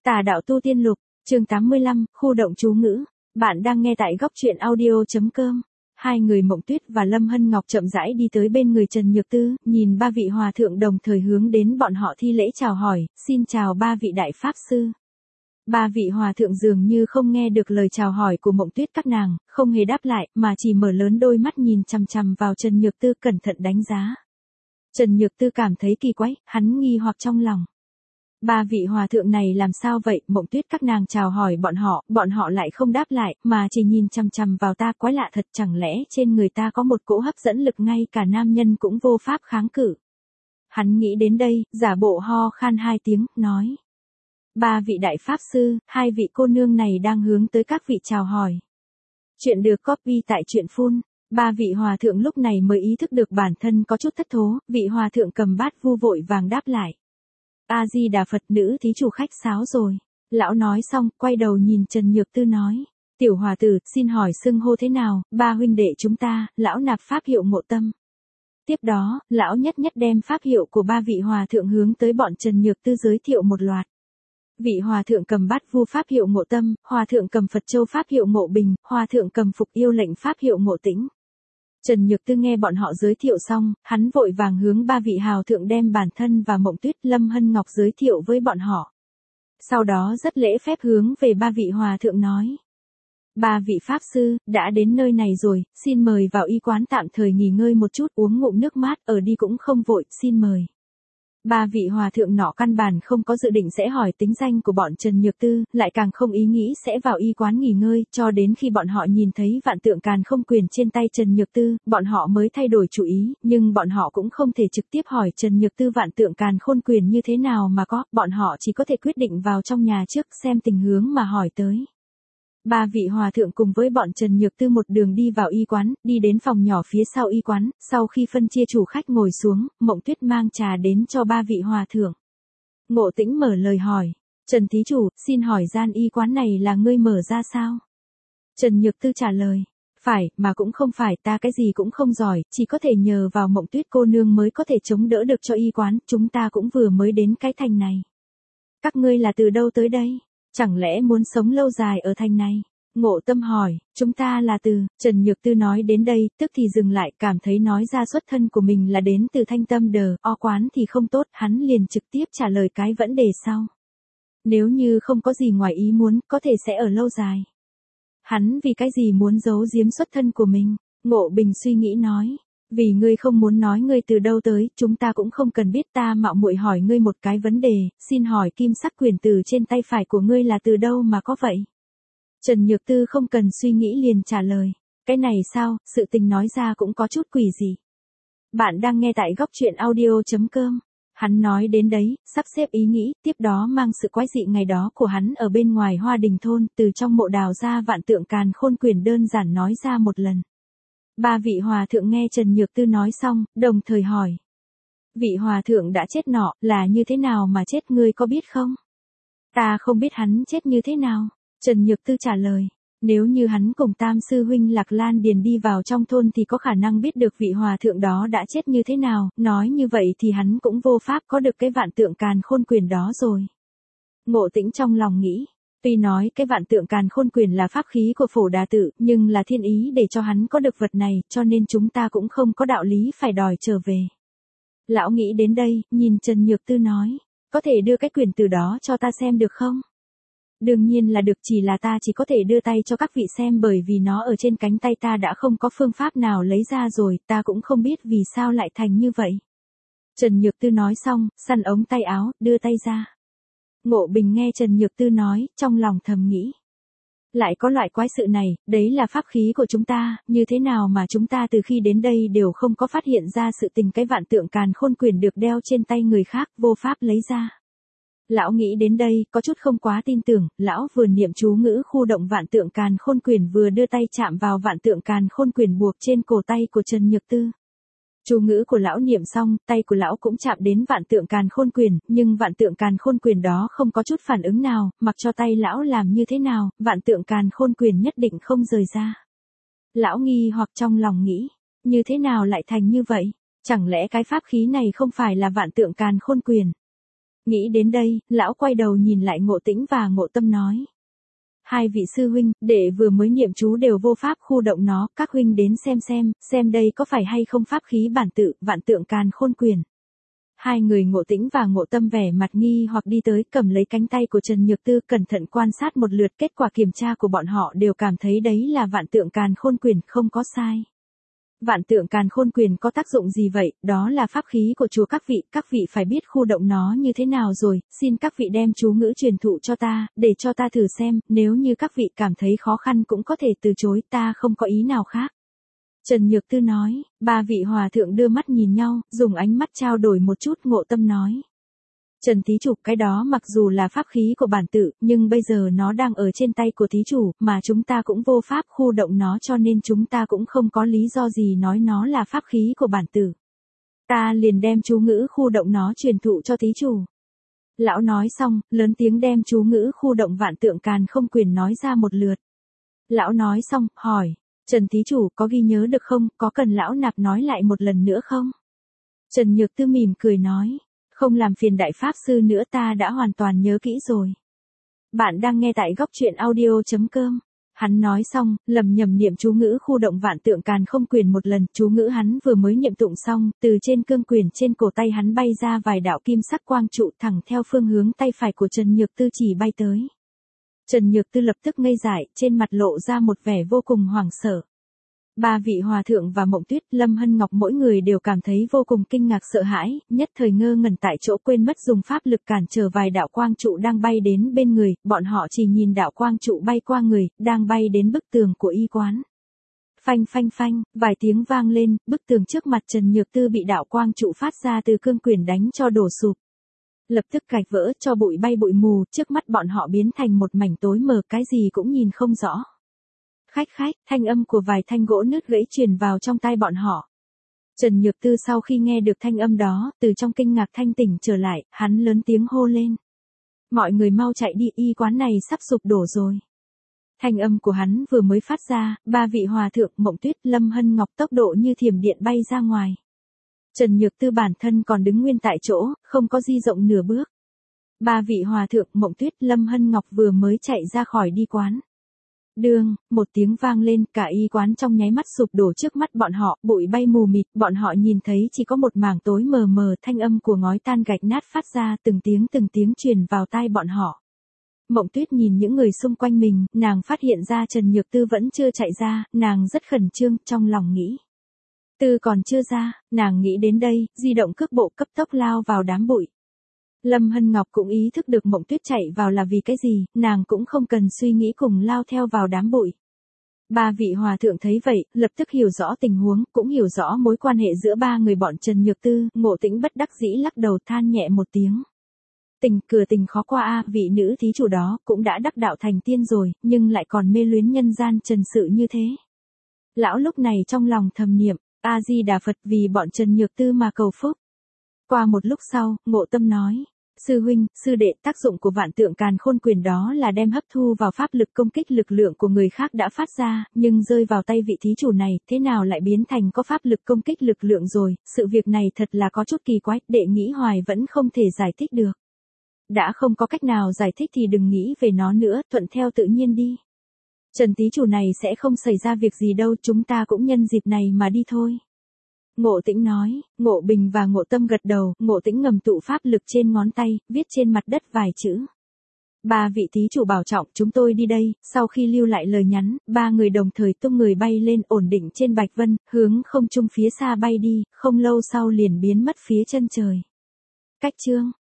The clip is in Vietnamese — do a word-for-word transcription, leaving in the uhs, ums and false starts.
Tà đạo tu tiên lục, chương tám mươi lăm, khu động chú ngữ. Bạn đang nghe tại góc truyện audio.com. Hai người Mộng Tuyết và Lâm Hân Ngọc chậm rãi đi tới bên người Trần Nhược Tư, nhìn ba vị hòa thượng đồng thời hướng đến bọn họ thi lễ chào hỏi, xin chào ba vị đại pháp sư. Ba vị hòa thượng dường như không nghe được lời chào hỏi của Mộng Tuyết các nàng, không hề đáp lại, mà chỉ mở lớn đôi mắt nhìn chằm chằm vào Trần Nhược Tư cẩn thận đánh giá. Trần Nhược Tư cảm thấy kỳ quái, hắn nghi hoặc trong lòng. Ba vị hòa thượng này làm sao vậy? Mộng Tuyết các nàng chào hỏi bọn họ, bọn họ lại không đáp lại, mà chỉ nhìn chằm chằm vào ta, quái lạ thật, chẳng lẽ trên người ta có một cỗ hấp dẫn lực ngay cả nam nhân cũng vô pháp kháng cự. Hắn nghĩ đến đây, giả bộ ho khan hai tiếng, nói. Ba vị đại pháp sư, hai vị cô nương này đang hướng tới các vị chào hỏi. Chuyện được copy tại truyện phun. Ba vị hòa thượng lúc này mới ý thức được bản thân có chút thất thố, vị hòa thượng cầm bát vu vội vàng đáp lại. A-di-đà Phật, nữ thí chủ khách sáo rồi. Lão nói xong, quay đầu nhìn Trần Nhược Tư nói. Tiểu hòa tử, xin hỏi xưng hô thế nào? Ba huynh đệ chúng ta, lão nạp pháp hiệu Ngộ Tâm. Tiếp đó, lão nhất nhất đem pháp hiệu của ba vị hòa thượng hướng tới bọn Trần Nhược Tư giới thiệu một loạt. Vị hòa thượng cầm bát vu pháp hiệu Ngộ Tâm, hòa thượng cầm Phật Châu pháp hiệu Ngộ Bình, hòa thượng cầm Phục Yêu lệnh pháp hiệu Ngộ Tĩnh. Trần Nhược Tư nghe bọn họ giới thiệu xong, hắn vội vàng hướng ba vị hào thượng đem bản thân và Mộng Tuyết, Lâm Hân Ngọc giới thiệu với bọn họ. Sau đó rất lễ phép hướng về ba vị hòa thượng nói. Ba vị pháp sư, đã đến nơi này rồi, xin mời vào y quán tạm thời nghỉ ngơi một chút, uống ngụm nước mát, ở đi cũng không vội, xin mời. Ba vị hòa thượng nọ căn bản không có dự định sẽ hỏi tính danh của bọn Trần Nhược Tư, lại càng không ý nghĩ sẽ vào y quán nghỉ ngơi, cho đến khi bọn họ nhìn thấy vạn tượng càn không quyền trên tay Trần Nhược Tư, bọn họ mới thay đổi chủ ý, nhưng bọn họ cũng không thể trực tiếp hỏi Trần Nhược Tư vạn tượng càn khôn quyền như thế nào mà có, bọn họ chỉ có thể quyết định vào trong nhà trước xem tình huống mà hỏi tới. Ba vị hòa thượng cùng với bọn Trần Nhược Tư một đường đi vào y quán, đi đến phòng nhỏ phía sau y quán, sau khi phân chia chủ khách ngồi xuống, Mộng Tuyết mang trà đến cho ba vị hòa thượng. Ngộ Tĩnh mở lời hỏi, Trần thí chủ, xin hỏi gian y quán này là ngươi mở ra sao? Trần Nhược Tư trả lời, phải, mà cũng không phải, ta cái gì cũng không giỏi, chỉ có thể nhờ vào Mộng Tuyết cô nương mới có thể chống đỡ được cho y quán, chúng ta cũng vừa mới đến cái thành này. Các ngươi là từ đâu tới đây? Chẳng lẽ muốn sống lâu dài ở thành này? Ngộ Tâm hỏi, chúng ta là từ, Trần Nhược Tư nói đến đây, tức thì dừng lại, cảm thấy nói ra xuất thân của mình là đến từ Thanh Tâm Đờ, o quán thì không tốt, hắn liền trực tiếp trả lời cái vấn đề sau. Nếu như không có gì ngoài ý muốn, có thể sẽ ở lâu dài. Hắn vì cái gì muốn giấu giếm xuất thân của mình? Ngộ Bình suy nghĩ nói. Vì ngươi không muốn nói ngươi từ đâu tới, chúng ta cũng không cần biết, ta mạo muội hỏi ngươi một cái vấn đề, xin hỏi kim sắc quyền từ trên tay phải của ngươi là từ đâu mà có vậy? Trần Nhược Tư không cần suy nghĩ liền trả lời, cái này sao, sự tình nói ra cũng có chút quỷ gì. Bạn đang nghe tại góc truyện audio.com. Hắn nói đến đấy, sắp xếp ý nghĩ, tiếp đó mang sự quái dị ngày đó của hắn ở bên ngoài Hoa Đình thôn, từ trong mộ đào ra vạn tượng càn khôn quyền đơn giản nói ra một lần. Ba vị hòa thượng nghe Trần Nhược Tư nói xong, đồng thời hỏi. Vị hòa thượng đã chết nọ, là như thế nào mà chết, ngươi có biết không? Ta không biết hắn chết như thế nào. Trần Nhược Tư trả lời. Nếu như hắn cùng tam sư huynh Lạc Lan Điền đi vào trong thôn thì có khả năng biết được vị hòa thượng đó đã chết như thế nào, nói như vậy thì hắn cũng vô pháp có được cái vạn tượng càn khôn quyền đó rồi. Ngộ Tĩnh trong lòng nghĩ. Tuy nói cái vạn tượng càn khôn quyền là pháp khí của Phổ Đà Tự, nhưng là thiên ý để cho hắn có được vật này, cho nên chúng ta cũng không có đạo lý phải đòi trở về. Lão nghĩ đến đây, nhìn Trần Nhược Tư nói, có thể đưa cái quyền từ đó cho ta xem được không? Đương nhiên là được, chỉ là ta chỉ có thể đưa tay cho các vị xem bởi vì nó ở trên cánh tay ta đã không có phương pháp nào lấy ra rồi, ta cũng không biết vì sao lại thành như vậy. Trần Nhược Tư nói xong, săn ống tay áo, đưa tay ra. Ngộ Bình nghe Trần Nhược Tư nói, trong lòng thầm nghĩ. Lại có loại quái sự này, đấy là pháp khí của chúng ta, như thế nào mà chúng ta từ khi đến đây đều không có phát hiện ra sự tình cái vạn tượng càn khôn quyền được đeo trên tay người khác, vô pháp lấy ra. Lão nghĩ đến đây, có chút không quá tin tưởng, lão vừa niệm chú ngữ khu động vạn tượng càn khôn quyền vừa đưa tay chạm vào vạn tượng càn khôn quyền buộc trên cổ tay của Trần Nhược Tư. Chú ngữ của lão niệm xong, tay của lão cũng chạm đến vạn tượng càn khôn quyền, nhưng vạn tượng càn khôn quyền đó không có chút phản ứng nào, mặc cho tay lão làm như thế nào, vạn tượng càn khôn quyền nhất định không rời ra. Lão nghi hoặc trong lòng nghĩ, như thế nào lại thành như vậy? Chẳng lẽ cái pháp khí này không phải là vạn tượng càn khôn quyền? Nghĩ đến đây, lão quay đầu nhìn lại Ngộ Tĩnh và Ngộ Tâm nói. Hai vị sư huynh, đệ vừa mới niệm chú đều vô pháp khu động nó, các huynh đến xem xem, xem đây có phải hay không pháp khí bản tự, vạn tượng càn khôn quyền. Hai người Ngộ Tĩnh và Ngộ Tâm vẻ mặt nghi hoặc đi tới, cầm lấy cánh tay của Trần Nhược Tư cẩn thận quan sát một lượt, kết quả kiểm tra của bọn họ đều cảm thấy đấy là vạn tượng càn khôn quyền, không có sai. Vạn tượng càn khôn quyền có tác dụng gì vậy? Đó là pháp khí của chùa các vị, các vị phải biết khu động nó như thế nào rồi, xin các vị đem chú ngữ truyền thụ cho ta, để cho ta thử xem, nếu như các vị cảm thấy khó khăn cũng có thể từ chối, ta không có ý nào khác. Trần Nhược Tư nói, ba vị hòa thượng đưa mắt nhìn nhau, dùng ánh mắt trao đổi một chút. Ngộ Tâm nói. Trần thí chủ, cái đó mặc dù là pháp khí của bản tự, nhưng bây giờ nó đang ở trên tay của thí chủ, mà chúng ta cũng vô pháp khu động nó, cho nên chúng ta cũng không có lý do gì nói nó là pháp khí của bản tự. Ta liền đem chú ngữ khu động nó truyền thụ cho thí chủ. Lão nói xong, lớn tiếng đem chú ngữ khu động vạn tượng càn không quyền nói ra một lượt. Lão nói xong, hỏi, Trần thí chủ có ghi nhớ được không, có cần lão nạp nói lại một lần nữa không? Trần Nhược Tư mỉm cười nói. Không làm phiền đại pháp sư nữa, ta đã hoàn toàn nhớ kỹ rồi. Bạn đang nghe tại góc truyện audio chấm com. Hắn nói xong, lầm nhầm niệm chú ngữ khu động vạn tượng càn không quyền một lần, chú ngữ hắn vừa mới niệm tụng xong, từ trên cương quyền trên cổ tay hắn bay ra vài đạo kim sắc quang trụ thẳng theo phương hướng tay phải của Trần Nhược Tư chỉ bay tới. Trần Nhược Tư lập tức ngây dại, trên mặt lộ ra một vẻ vô cùng hoảng sợ. Ba vị hòa thượng và Mộng Tuyết, Lâm Hân Ngọc mỗi người đều cảm thấy vô cùng kinh ngạc sợ hãi, nhất thời ngơ ngẩn tại chỗ, quên mất dùng pháp lực cản trở vài đạo quang trụ đang bay đến bên người, bọn họ chỉ nhìn đạo quang trụ bay qua người, đang bay đến bức tường của y quán. Phanh phanh phanh, vài tiếng vang lên, bức tường trước mặt Trần Nhược Tư bị đạo quang trụ phát ra từ cương quyền đánh cho đổ sụp. Lập tức gạch vỡ, cho bụi bay bụi mù, trước mắt bọn họ biến thành một mảnh tối mờ, cái gì cũng nhìn không rõ. Khách khách, thanh âm của vài thanh gỗ nứt gãy truyền vào trong tai bọn họ. Trần Nhược Tư sau khi nghe được thanh âm đó, từ trong kinh ngạc thanh tỉnh trở lại, hắn lớn tiếng hô lên. Mọi người mau chạy đi, y quán này sắp sụp đổ rồi. Thanh âm của hắn vừa mới phát ra, ba vị hòa thượng Mộng Tuyết, Lâm Hân Ngọc tốc độ như thiểm điện bay ra ngoài. Trần Nhược Tư bản thân còn đứng nguyên tại chỗ, không có di động nửa bước. Ba vị hòa thượng Mộng Tuyết, Lâm Hân Ngọc vừa mới chạy ra khỏi đi quán. Đương, một tiếng vang lên, cả y quán trong nháy mắt sụp đổ trước mắt bọn họ, bụi bay mù mịt, bọn họ nhìn thấy chỉ có một mảng tối mờ mờ, thanh âm của ngói tan gạch nát phát ra từng tiếng từng tiếng truyền vào tai bọn họ. Mộng Tuyết nhìn những người xung quanh mình, nàng phát hiện ra Trần Nhược Tư vẫn chưa chạy ra, nàng rất khẩn trương, trong lòng nghĩ. Tư còn chưa ra, nàng nghĩ đến đây, di động cước bộ cấp tốc lao vào đám bụi. Lâm Hân Ngọc cũng ý thức được Mộng Tuyết chạy vào là vì cái gì, nàng cũng không cần suy nghĩ cùng lao theo vào đám bụi. Ba vị hòa thượng thấy vậy, lập tức hiểu rõ tình huống, cũng hiểu rõ mối quan hệ giữa ba người bọn Trần Nhược Tư, Ngộ Tĩnh bất đắc dĩ lắc đầu than nhẹ một tiếng. Tình cửa tình khó qua a, vị nữ thí chủ đó cũng đã đắc đạo thành tiên rồi, nhưng lại còn mê luyến nhân gian trần sự như thế. Lão lúc này trong lòng thầm niệm, A Di Đà Phật, vì bọn Trần Nhược Tư mà cầu phúc. Qua một lúc sau, Ngộ Tâm nói. Sư huynh, sư đệ, tác dụng của vạn tượng càn khôn quyền đó là đem hấp thu vào pháp lực công kích lực lượng của người khác đã phát ra, nhưng rơi vào tay vị thí chủ này, thế nào lại biến thành có pháp lực công kích lực lượng rồi, sự việc này thật là có chút kỳ quái, đệ nghĩ hoài vẫn không thể giải thích được. Đã không có cách nào giải thích thì đừng nghĩ về nó nữa, thuận theo tự nhiên đi. Trần thí chủ này sẽ không xảy ra việc gì đâu, chúng ta cũng nhân dịp này mà đi thôi. Ngộ Tĩnh nói, Ngộ Bình và Ngộ Tâm gật đầu, Ngộ Tĩnh ngầm tụ pháp lực trên ngón tay, viết trên mặt đất vài chữ. Ba vị thí chủ bảo trọng, chúng tôi đi đây, sau khi lưu lại lời nhắn, ba người đồng thời tung người bay lên ổn định trên Bạch Vân, hướng không trung phía xa bay đi, không lâu sau liền biến mất phía chân trời. Cách chương